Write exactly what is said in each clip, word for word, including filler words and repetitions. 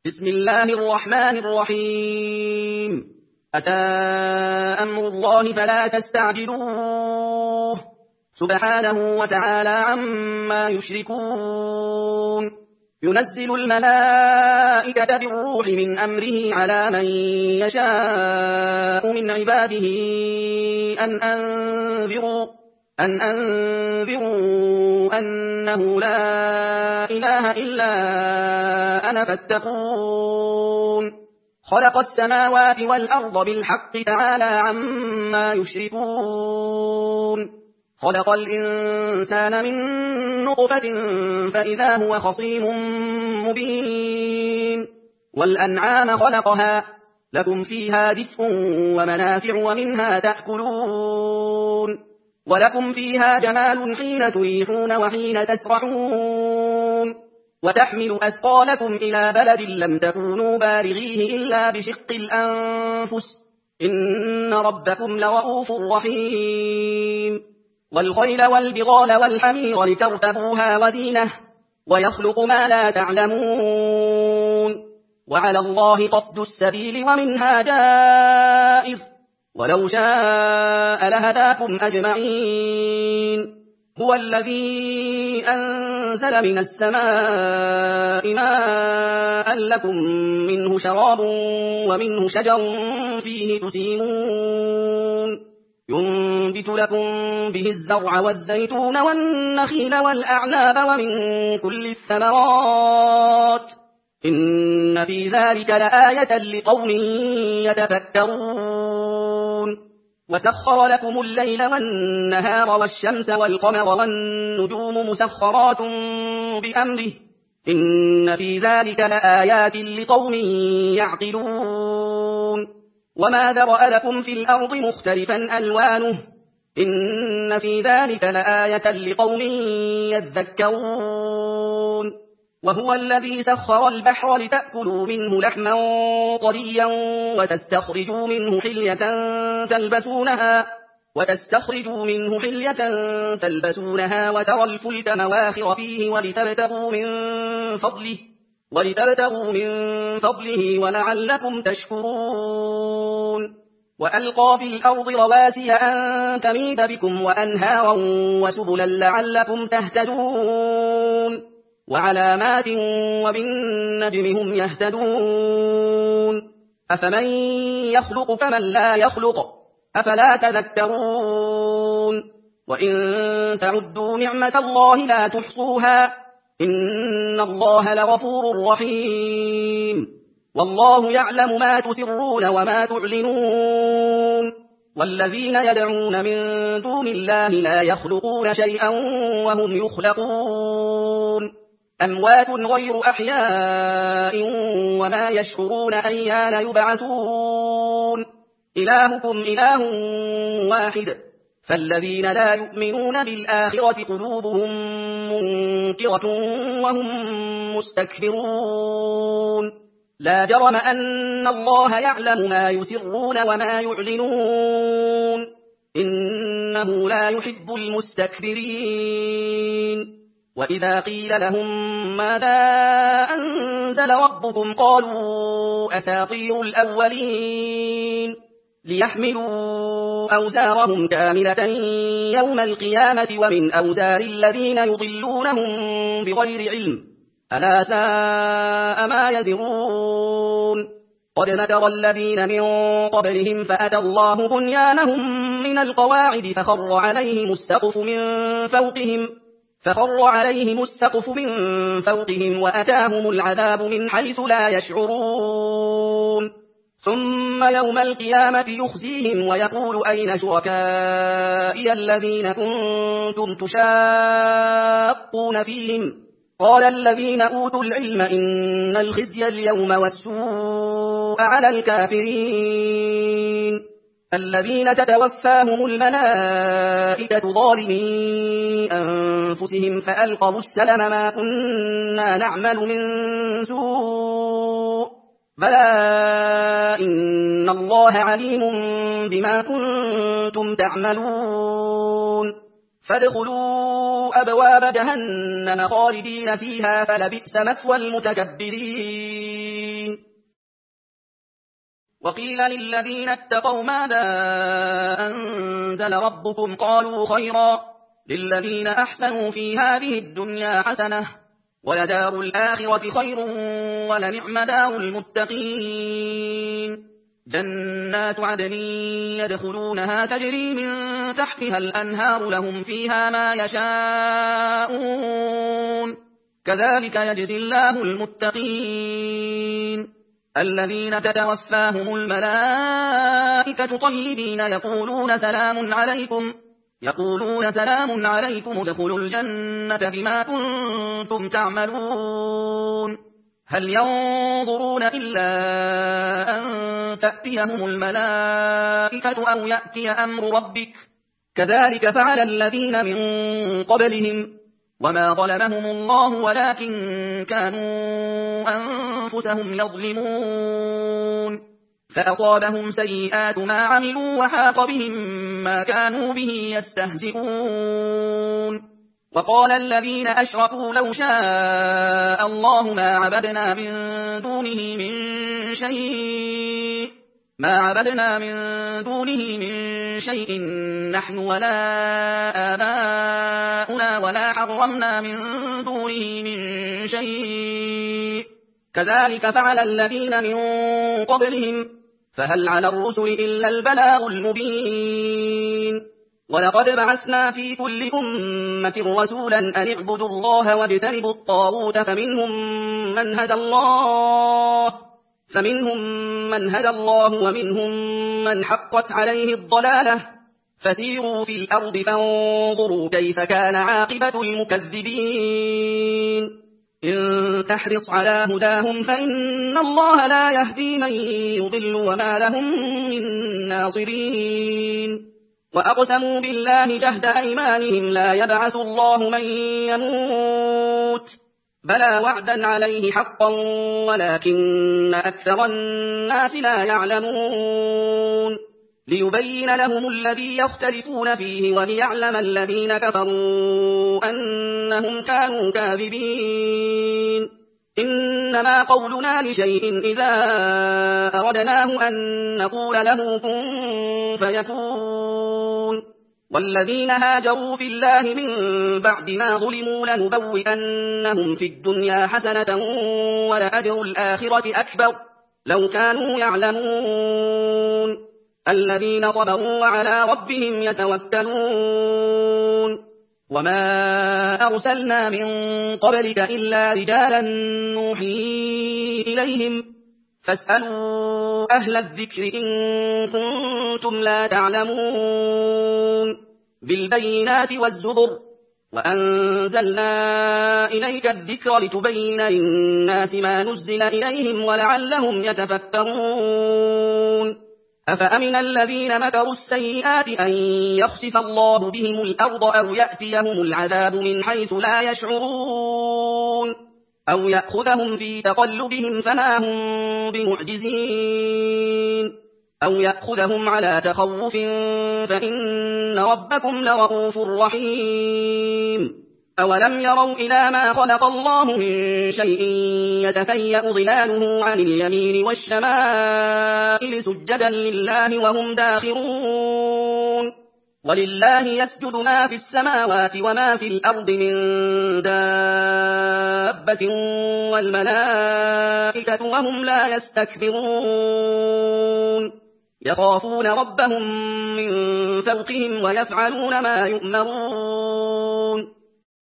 بسم الله الرحمن الرحيم. أتى أمر الله فلا تستعجلوه سبحانه وتعالى عما يشركون. ينزل الملائكة بالروح من أمره على من يشاء من عباده أن أنذروا أن أنذروا أنه لا إله إلا أنا فاتقون. خلق السماوات والأرض بالحق تعالى عما يشركون. خلق الإنسان من نطفة فإذا هو خصيم مبين. والأنعام خلقها لكم فيها دفء ومنافع ومنها تأكلون. ولكم فيها جمال حين تريحون وحين تسرحون. وتحمل أثقالكم إلى بلد لم تكونوا بالغيه إلا بشق الأنفس إن ربكم لرؤوف رحيم. والخيل والبغال والحمير لتركبوها وزينة ويخلق ما لا تعلمون. وعلى الله قصد السبيل ومنها جائر ولو شاء لهداكم أجمعين. هو الذي أنزل من السماء ماء لكم منه شراب ومنه شجر فيه تسيمون. ينبت لكم به الزرع والزيتون والنخيل والأعناب ومن كل الثمرات إن في ذلك لآية لقوم يتفكرون. وسخر لكم الليل والنهار والشمس والقمر والنجوم مسخرات بأمره إن في ذلك لآيات لقوم يعقلون. وما ذرأ لكم في الأرض مختلفا ألوانه إن في ذلك لآية لقوم يذكرون. وهو الذي سخر البحر لتأكلوا منه لحما طريا وتستخرجوا منه حلية تلبسونها وتستخرجوا منه حلية تلبسونها وترى الفلك مواخر فيه ولتبتغوا من فضله ولتبتغوا من فضله ولعلكم تشكرون. وألقى في الأرض رواسي أن تميد بكم وأنهارا وسبلا لعلكم تهتدون. وعلامات وبالنجم هم يهتدون. أفمن يخلق كمن لا يخلق أفلا تذكرون. وإن تعدوا نعمة الله لا تحصوها إن الله لغفور رحيم. والله يعلم ما تسرون وما تعلنون. والذين يدعون من دون الله لا يخلقون شيئا وهم يخلقون. أموات غير أحياء وما يشعرون أيان يبعثون. إلهكم إله واحد فالذين لا يؤمنون بالآخرة قلوبهم منكرة وهم مستكبرون. لا جرم أن الله يعلم ما يسرون وما يعلنون إنه لا يحب المستكبرين. وإذا قيل لهم ماذا أنزل ربكم قالوا أساطير الأولين ليحملوا أوزارهم كاملة يوم القيامة ومن أوزار الذين يضلونهم بغير علم ألا ساء ما يزرون. قد مكر الذين من قبلهم فأتى الله بنيانهم من القواعد فخر عليهم السقف من فوقهم فخر عليهم السقف من فوقهم وأتاهم العذاب من حيث لا يشعرون. ثم يوم القيامة يخزيهم ويقول أين شركائي الذين كنتم تشاقون فيهم قال الذين أوتوا العلم إن الخزي اليوم والسوء على الكافرين الذين تتوفاهم الملائكة ظالمي أنفسهم فألقوا السلم ما كنا نعمل من سوء بلى إن الله عليم بما كنتم تعملون. فادخلوا أبواب جهنم خالدين فيها فلبئس مثوى المتكبرين. وقيل للذين اتقوا ماذا أنزل ربكم قالوا خيرا للذين أحسنوا في هذه الدنيا حسنة ولدار الآخرة خير ولنعم دار المتقين جنات عدن يدخلونها تجري من تحتها الأنهار لهم فيها ما يشاءون كذلك يجزي الله المتقين الذين تتوفاهم الملائكة طيبين يقولون سلام عليكم يقولون سلام عليكم ادخلوا الجنة بما كنتم تعملون هل ينظرون إلا أن تأتيهم الملائكة أو يأتي أمر ربك كذلك فعل الذين من قبلهم وما ظلمهم الله ولكن كانوا أنفسهم يظلمون فأصابهم سيئات ما عملوا وحاق بهم ما كانوا به يستهزئون وقال الذين أشركوا لو شاء الله ما عبدنا من دونه من شيء ما عبدنا من دونه من شيء نحن ولا آباؤنا ولا حرمنا من دونه من شيء كذلك فعل الذين من قبلهم فهل على الرسل إلا البلاغ المبين ولقد بعثنا في كل أمة رسولا أن اعبدوا الله واجتنبوا الطاغوت فمنهم من هدى الله فمنهم من هدى الله ومنهم من حقت عليه الضلالة فسيروا في الأرض فانظروا كيف كان عاقبة المكذبين إن تحرص على هداهم فإن الله لا يهدي من يضل وما لهم من ناصرين وأقسموا بالله جهد أيمانهم لا يبعث الله من يموت بلى وعدا عليه حقا ولكن أكثر الناس لا يعلمون ليبين لهم الذي يختلفون فيه وليعلم الذين كفروا أنهم كانوا كاذبين إنما قولنا لشيء إذا أردناه أن نقول له كن فيكون والذين هاجروا في الله من بعد ما ظلموا لنبوئنهم في الدنيا حسنة ولأجر الآخرة أكبر لو كانوا يعلمون الذين صبروا وعلى ربهم يتوكلون وما أرسلنا من قبلك إلا رجالا نوحي إليهم فاسألوا أهل الذكر إن كنتم لا تعلمون بالبينات والزبر وأنزلنا إليك الذكر لتبين للناس ما نزل إليهم ولعلهم يتفكرون أفأمن الذين مكروا السيئات أن يخسف الله بهم الأرض أو يأتيهم العذاب من حيث لا يشعرون أو يأخذهم في تقلبهم فما هم بمعجزين أو يأخذهم على تخوف فإن ربكم لرؤوف رحيم أولم يروا إلى ما خلق الله من شيء يتفيأ ظلاله عن اليمين والشمائل سجدا لله وهم داخرون ولله يسجد ما في السماوات وما في الأرض من دابة والملائكة وهم لا يستكبرون يخافون ربهم من فوقهم ويفعلون ما يؤمرون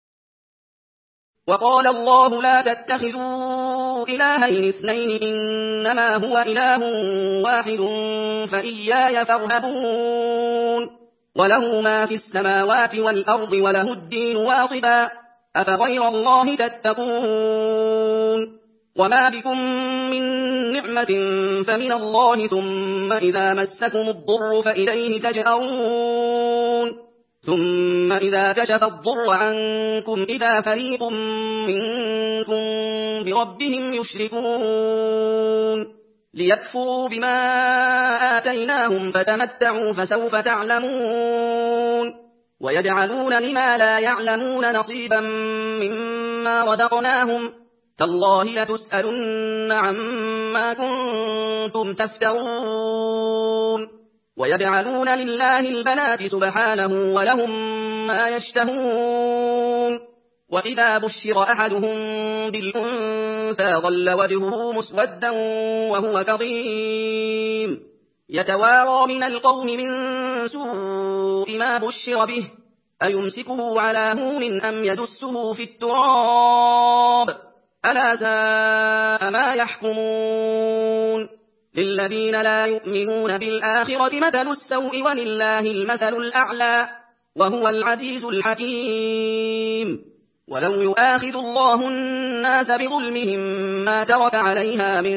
وقال الله لا تتخذوا إلهين اثنين إنما هو إله واحد فإياي فارهبون وله ما في السماوات والأرض وله الدين واصبا أفغير الله تتقون وما بكم من نعمة فمن الله ثم إذا مسكم الضر فإليه تجأرون ثم إذا كشف الضر عنكم إذا فريق منكم بربهم يشركون ليكفروا بما آتيناهم فتمتعوا فسوف تعلمون ويجعلون لما لا يعلمون نصيبا مما رزقناهم تالله لتسألن عما كنتم تفترون ويجعلون لله البنات سبحانه ولهم ما يشتهون وإذا بشر أحدهم بالأنثى ظل وجهه مسودا وهو كظيم يتوارى من القوم من سوء ما بشر به أيمسكه على هون أم يدسه في التراب ألا ساء ما يحكمون للذين لا يؤمنون بالآخرة مثل السوء ولله المثل الأعلى وهو العزيز الحكيم ولو يؤاخذ الله الناس بظلمهم ما ترك عليها من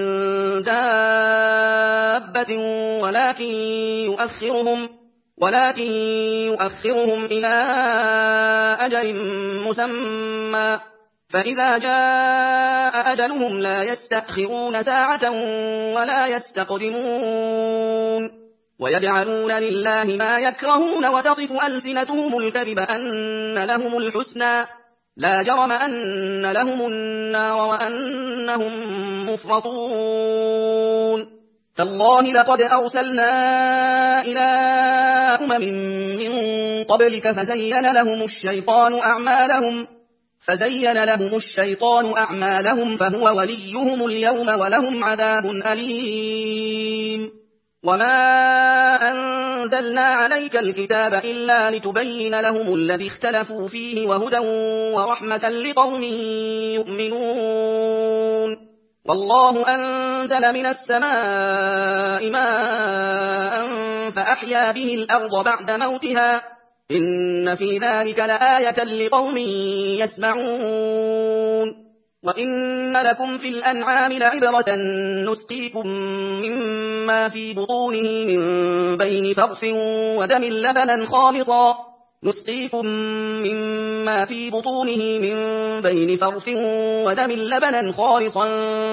دابة ولكن يؤخرهم ولكن يؤخرهم إلى أجل مسمى فإذا جاء أجلهم لا يستأخرون ساعة ولا يستقدمون ويجعلون لله ما يكرهون وتصف ألسنتهم الكذب أن لهم الحسنى لا جرم أن لهم النار وأنهم مفرطون تالله لقد أرسلنا إلى أمم من قبلك فزين لهم الشيطان أعمالهم فزين لهم الشيطان أعمالهم فهو وليهم اليوم ولهم عذاب أليم وما أنزلنا عليك الكتاب إلا لتبين لهم الذي اختلفوا فيه وهدى ورحمة لقوم يؤمنون والله أنزل من السماء ماء فأحيا به الأرض بعد موتها إن في ذلك لآية لقوم يسمعون وإن لكم في الأنعام لعبرة نسقيكم مما في بطونه من بين فرث ودم لبنا خالصا نسقيكم مما في بطونه من بين فرث ودم لبنا خالصا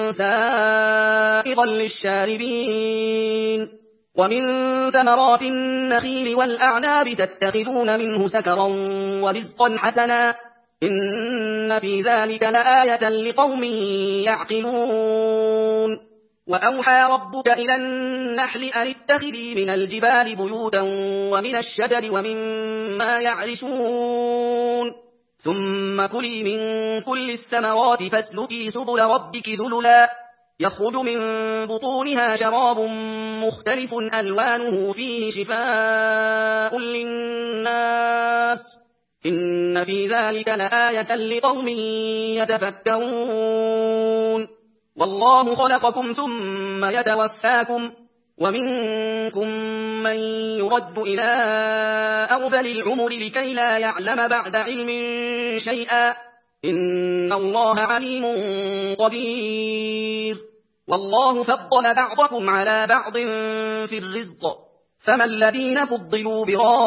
سائغا للشاربين ومن ثمرات النخيل والأعناب تتخذون منه سكرا ورزقا حسنا إن في ذلك لآية لقوم يعقلون وأوحى ربك إلى النحل أن اتخذي من الجبال بيوتا ومن الشجر ومما يعرشون ثم كلي من كل الثمرات فاسلكي سبل ربك ذللا يخرج من بطونها شراب مختلف ألوانه فيه شفاء للناس إن في ذلك لآية لقوم يتفكرون والله خلقكم ثم يتوفاكم ومنكم من يرد إلى أرذل العمر لكي لا يعلم بعد علم شيئا إن الله عليم قدير والله فضل بعضكم على بعض في الرزق فما الذين فضلوا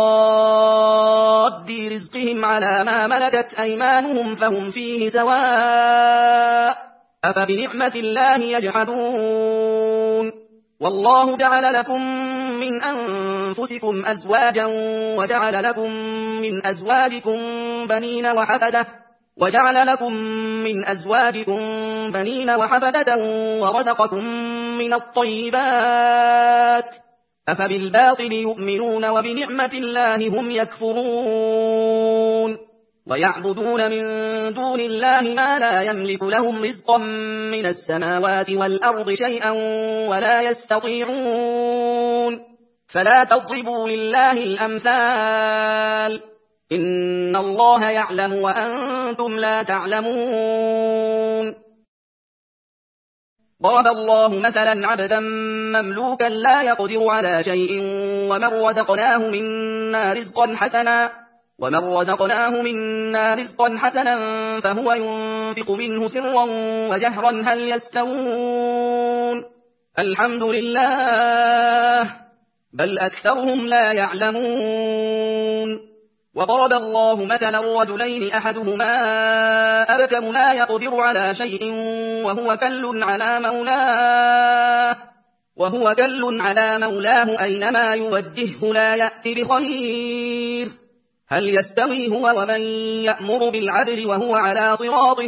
براد رزقهم على ما ملكت أيمانهم فهم فيه سواء أفبنعمة الله يجحدون والله جعل لكم من أنفسكم أزواجا وجعل لكم من أزواجكم بنين وحفدة وجعل لكم من أزواجكم بنين وحفدة ورزقكم من الطيبات أفبالباطل يؤمنون وبنعمة الله هم يكفرون ويعبدون من دون الله ما لا يملك لهم رزقا من السماوات والأرض شيئا ولا يستطيعون فلا تضربوا لله الأمثال إن الله يعلم وأنتم لا تعلمون ضرب الله مثلا عبدا مملوكا لا يقدر على شيء ومن رزقناه منا رزقا حسنا ومن رزقناه منا رزقا حسنا فهو ينفق منه سرا وجهرا هل يستوون الحمد لله بل أكثرهم لا يعلمون وضرب الله مثلا رجلين أحدهما أبكم لا يقدر على شيء وهو كل على مولاه وهو كل على مولاه أينما يوجهه لا يأتي بخير هل يستوي هو ومن يأمر بالعدل وهو على صراط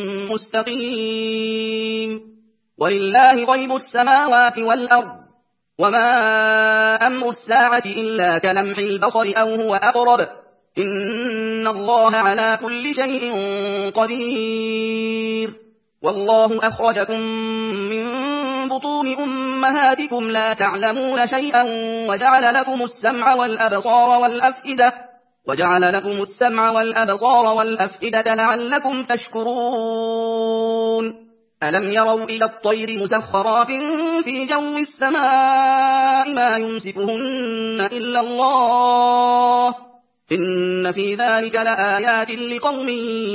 مستقيم؟ ولله غيب السماوات والأرض وما أمر الساعة إلا كلمح البصر أو هو أقرب إن الله على كل شيء قدير. والله أخرجكم من بطون أمهاتكم لا تعلمون شيئا وجعل لكم السمع والأبصار والأفئدة وجعل لكم السمع والأبصار والأفئدة لعلكم تشكرون. ألم يروا إلى الطير مسخرات في جو السماء ما يمسكهن إلا الله إن في ذلك لآيات لقوم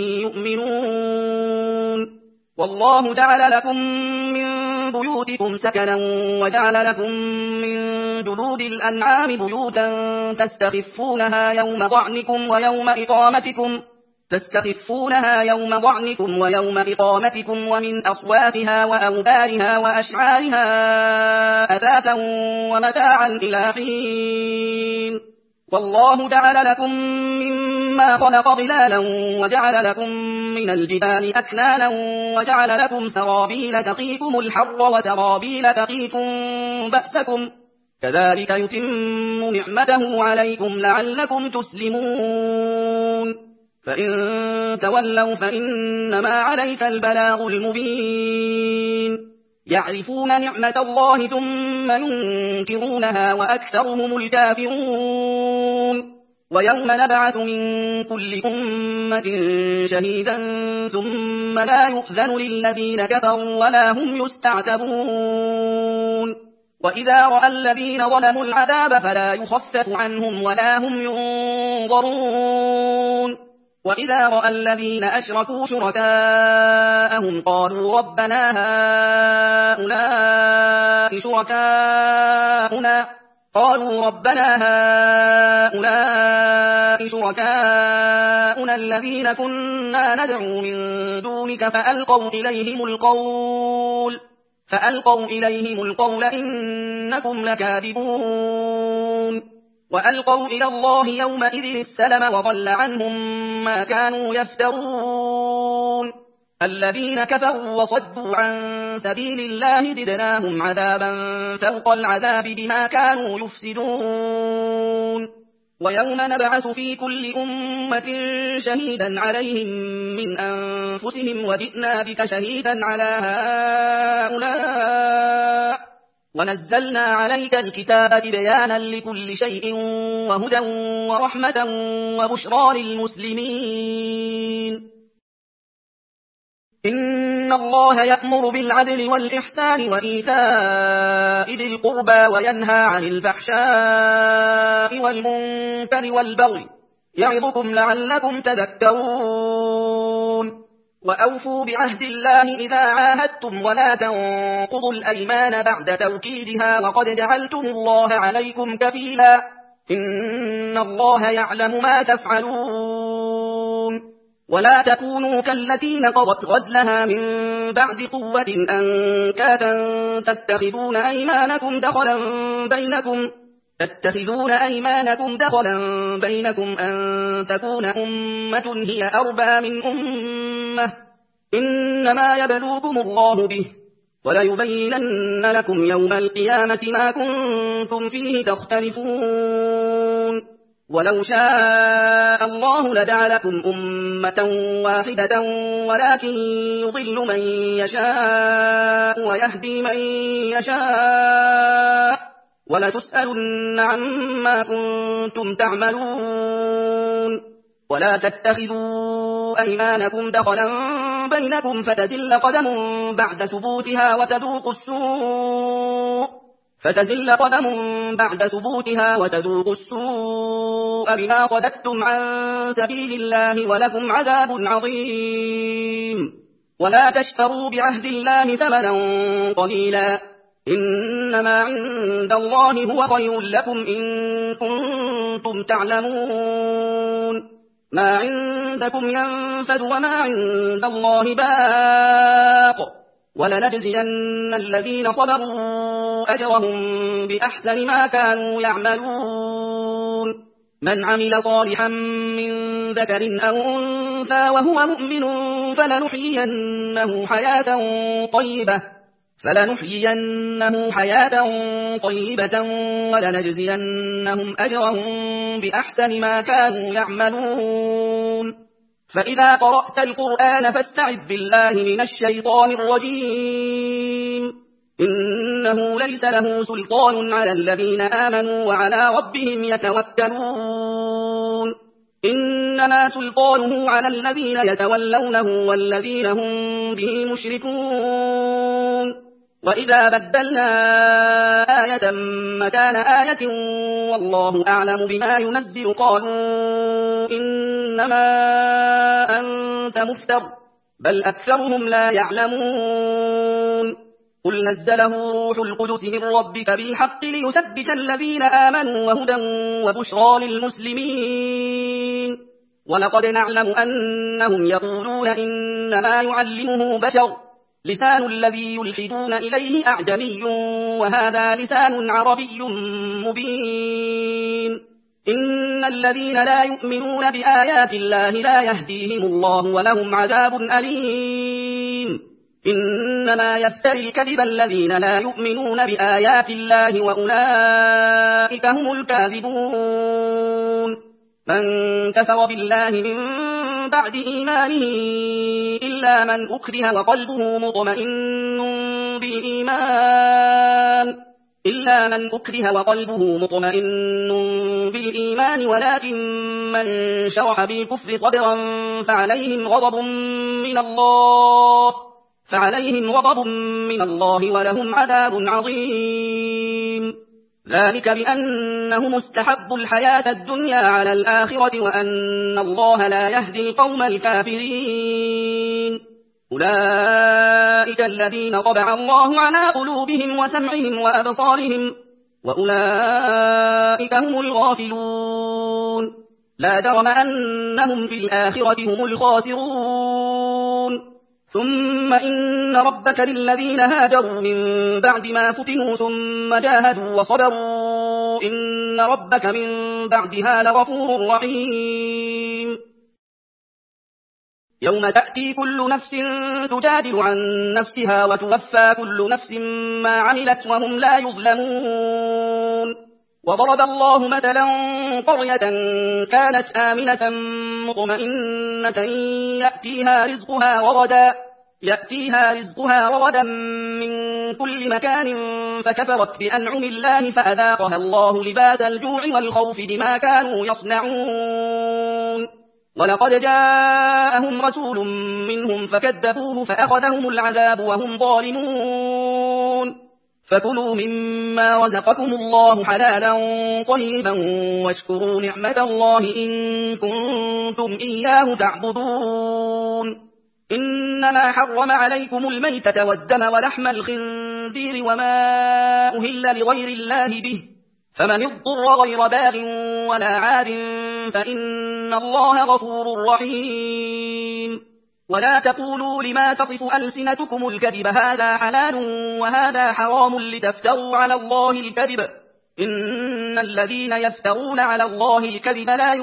يؤمنون. والله جعل لكم من بيوتكم سكنا وجعل لكم من جلود الأنعام بيوتا تستخفونها يوم ضعنكم ويوم إقامتكم تستخفونها يوم ضعنكم ويوم إقامتكم ومن أصوافها وأوبارها وأشعارها أثاثا ومتاعا إلى حين. والله جعل لكم مما خلق ظلالا وجعل لكم من الجبال أكنانا وجعل لكم سرابيل تقيكم الحر وسرابيل تقيكم بأسكم كذلك يتم نعمته عليكم لعلكم تسلمون. فإن تولوا فإنما عليك البلاغ المبين. يعرفون نعمة الله ثم ينكرونها وأكثرهم الكافرون. ويوم نبعث من كل أمة شهيدا ثم لا يؤذن للذين كفروا ولا هم يستعتبون. وإذا رأى الذين ظلموا العذاب فلا يخفف عنهم ولا هم ينظرون. وإذا رأى الذين أشركوا شركاءهم قالوا ربنا هؤلاء شركاؤنا قالوا ربنا هؤلاء شركاؤنا الذين كنا ندعو من دونك فألقوا إليهم القول فألقوا إليهم القول إنكم لكاذبون. وألقوا إلى الله يومئذ السلم وضل عنهم ما كانوا يفترون. الذين كفروا وصدوا عن سبيل الله زدناهم عذابا فوق العذاب بما كانوا يفسدون. ويوم نبعث في كل أمة شهيدا عليهم من أنفسهم وجئنا بك شهيدا على هؤلاء ونزلنا عليك الكتاب بيانا لكل شيء وهدى ورحمة وبشرى للمسلمين. إن الله يأمر بالعدل والإحسان وإيتاء ذي القربى وينهى عن الفحشاء والمنكر والبغي يعظكم لعلكم تذكرون. وأوفوا بعهد الله إذا عاهدتم ولا تنقضوا الأيمان بعد توكيدها وقد جعلتم الله عليكم كفيلا إن الله يعلم ما تفعلون. ولا تكونوا كالتي نقضت غزلها من بعد قوة أنكاثا تتخذون أيمانكم دخلا بينكم تتخذون أيمانكم دخلا بينكم أن تكون أمة هي أربى من أمة إنما يبلوكم الله به وليبينن لكم يوم القيامة ما كنتم فيه تختلفون. ولو شاء الله لجعلكم أمة واحدة ولكن يضل من يشاء ويهدي من يشاء ولتسألن عما كنتم تعملون. ولا تتخذوا أيمانكم دخلا بينكم فتزل قدم بعد ثبوتها وتذوقوا السوء فتزل قدم بعد ثبوتها وتذوقوا السوء بما صددتم عن سبيل الله ولكم عذاب عظيم. ولا تشتروا بعهد الله ثمنا قليلا إنما عند الله هو خير لكم إن كنتم تعلمون. ما عندكم ينفد وما عند الله باق ولنجزين الذين صبروا أجرهم بأحسن ما كانوا يعملون. من عمل صالحا من ذكر أو أنثى وهو مؤمن فلنحيينه حياة طيبة فلنحيينه حياة طيبة ولنجزينهم أجرهم بأحسن ما كانوا يعملون. فإذا قرأت القرآن فاستعذ بالله من الشيطان الرجيم. إنه ليس له سلطان على الذين آمنوا وعلى ربهم يتوكلون. إنما سلطانه على الذين يتولونه والذين هم به مشركون. وإذا بدلنا آية مكان آية والله أعلم بما ينزل قالوا إنما أنت مفتر بل أكثرهم لا يعلمون. قل نزله روح القدس من ربك بالحق ليثبت الذين آمنوا وهدى وبشرى للمسلمين. ولقد نعلم أنهم يقولون إنما يعلمه بشر لسان الذي يلحدون إليه أعجمي وهذا لسان عربي مبين. إن الذين لا يؤمنون بآيات الله لا يهديهم الله ولهم عذاب أليم. إنما يفتري الكذب الذين لا يؤمنون بآيات الله وأولئك هم الكاذبون. من كفر بالله من بعد إيمانه إلا من أكره وقلبه مطمئن بالإيمان إلا من أكره وقلبه مطمئن بالإيمان ولكن من شرح بالكفر صدرا فعليهم غضب من الله فعليهم غضب من الله ولهم عذاب عظيم. ذلك بأنهم استحبوا الحياة الدنيا على الآخرة وأن الله لا يهدي القوم الكافرين. أولئك الذين طبع الله على قلوبهم وسمعهم وأبصارهم وأولئك هم الغافلون. لا جرم أنهم في الآخرة هم الخاسرون. ثم إن ربك للذين هاجروا من بعد ما فتنوا ثم جاهدوا وصبروا إن ربك من بعدها لغفور رحيم. يوم تأتي كل نفس تجادل عن نفسها وتوفى كل نفس ما عملت وهم لا يظلمون. وضرب الله مثلا قرية كانت آمنة مطمئنة يأتيها رزقها رغدا يأتيها رزقها رغدا من كل مكان فكفرت بأنعم الله فأذاقها الله لباس الجوع والخوف بما كانوا يصنعون. ولقد جاءهم رسول منهم فكذبوه فأخذهم العذاب وهم ظالمون. فكلوا مما رزقكم الله حلالا طيبا واشكروا نعمة الله إن كنتم إياه تعبدون. إنما حرم عليكم الميتة والدم ولحم الخنزير وما أهل لغير الله به فمن اضطر غير باغ ولا عاد فإن الله غفور رحيم. ولا تقولوا لما تصف ألسنتكم الكذب هذا حلال وهذا حرام لتفتروا على الله الكذب إن الذين يفترون على الله الكذب لا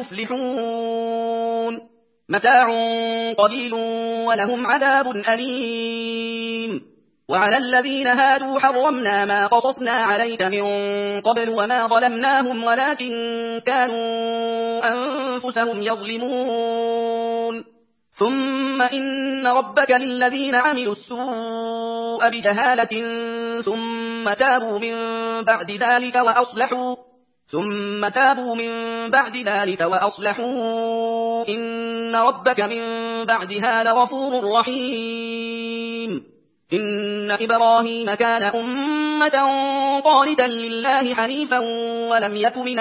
يفلحون. متاع قليل ولهم عذاب أليم. وعلى الذين هادوا حرمنا ما قصصنا عليك من قبل وما ظلمناهم ولكن كانوا أنفسهم يظلمون. ثم إن ربك للذين عملوا السوء بجهالة ثم تابوا من بعد ذلك وأصلحوا ثم تابوا من بعد ذلك وأصلحوا إن ربك من بعدها لغفور رحيم. إن إبراهيم كان أمة قانتا لله حنيفا ولم يك من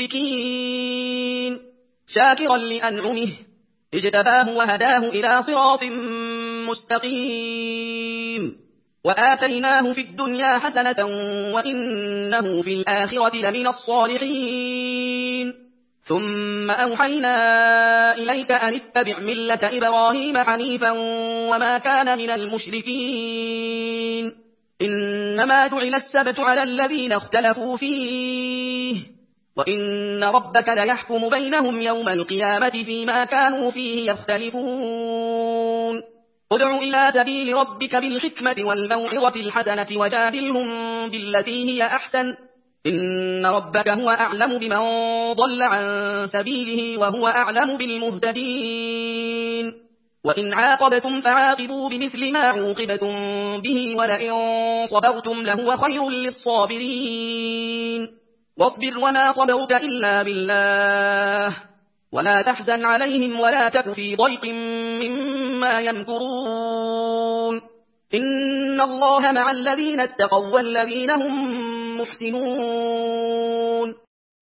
المشركين شاكرا لأنعمه اجتباه وهداه إلى صراط مستقيم. وآتيناه في الدنيا حسنة وإنه في الآخرة لمن الصالحين. ثم أوحينا إليك أن اتبع ملة إبراهيم حنيفا وما كان من المشركين. إنما جعل السبت على الذين اختلفوا فيه وإن ربك ليحكم بينهم يوم القيامة فيما كانوا فيه يختلفون ادع إلى سبيل ربك بالحكمة والموعظة الحسنة وجادلهم بالتي هي أحسن إن ربك هو أعلم بمن ضل عن سبيله وهو أعلم بالمهتدين وإن عاقبتم فعاقبوا بمثل ما عوقبتم به ولئن صبرتم لهو خير للصابرين واصبر وما صبرك إلا بالله ولا تحزن عليهم ولا تك في ضيق مما يمكرون إن الله مع الذين اتقوا والذين هم محسنون